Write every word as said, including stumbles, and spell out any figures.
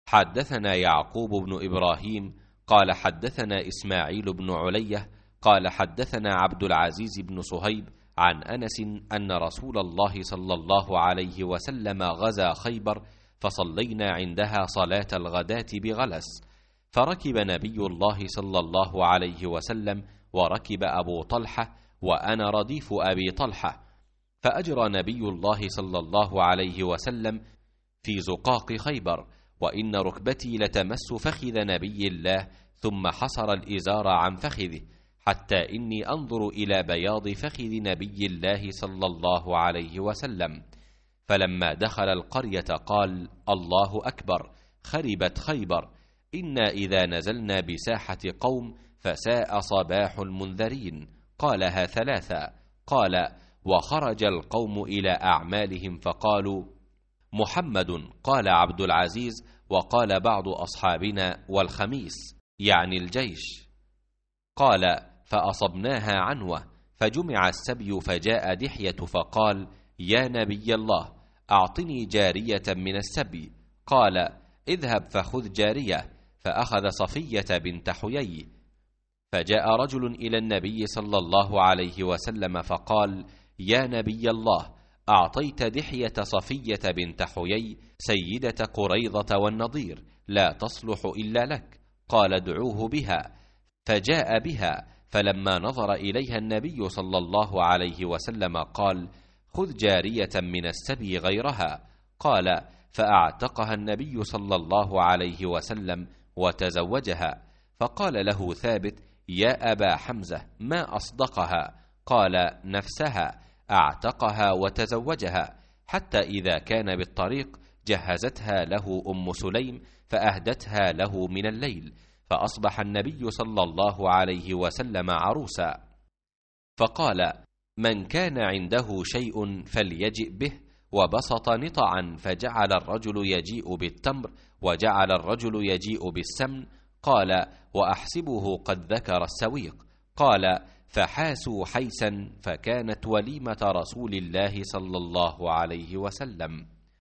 حدثنا يعقوب بن إبراهيم قال حدثنا إسماعيل بن علية قال حدثنا عبد العزيز بن صهيب عن أنس أن رسول الله صلى الله عليه وسلم غزا خيبر، فصلينا عندها صلاة الغداة بغلس، فركب نبي الله صلى الله عليه وسلم وركب أبو طلحة وأنا رديف أبي طلحة، فأجرى نبي الله صلى الله عليه وسلم في زقاق خيبر، وإن ركبتي لتمس فخذ نبي الله، ثم حصر الإزار عن فخذه حتى إني أنظر إلى بياض فخذ نبي الله صلى الله عليه وسلم. فلما دخل القرية قال: الله أكبر، خربت خيبر، إنا إذا نزلنا بساحة قوم فساء صباح المنذرين. قالها ثلاثة. قال: وخرج القوم إلى أعمالهم فقالوا: محمد. قال عبد العزيز: وقال بعض أصحابنا: والخميس، يعني الجيش. قال: فأصبناها عنوة، فجمع السبي، فجاء دحية فقال: يا نبي الله، أعطني جارية من السبي. قال: اذهب فخذ جارية، فأخذ صفية بنت حيي. فجاء رجل إلى النبي صلى الله عليه وسلم فقال: يا نبي الله، أعطيت دحية صفية بنت حيي سيدة قريظة والنضير، لا تصلح إلا لك. قال: ادعوه بها. فجاء بها، فلما نظر إليها النبي صلى الله عليه وسلم قال: خذ جارية من السبي غيرها. قال: فأعتقها النبي صلى الله عليه وسلم وتزوجها. فقال له ثابت: يا أبا حمزة، ما أصدقها؟ قال: نفسها، أعتقها وتزوجها، حتى إذا كان بالطريق جهزتها له أم سليم فأهدتها له من الليل، فأصبح النبي صلى الله عليه وسلم عروسا. فقال: من كان عنده شيء فليجئ به، وبسط نطعا، فجعل الرجل يجيء بالتمر، وجعل الرجل يجيء بالسمن. قال: وأحسبه قد ذكر السويق. قال: فحاسوا حيسا، فكانت وليمة رسول الله صلى الله عليه وسلم.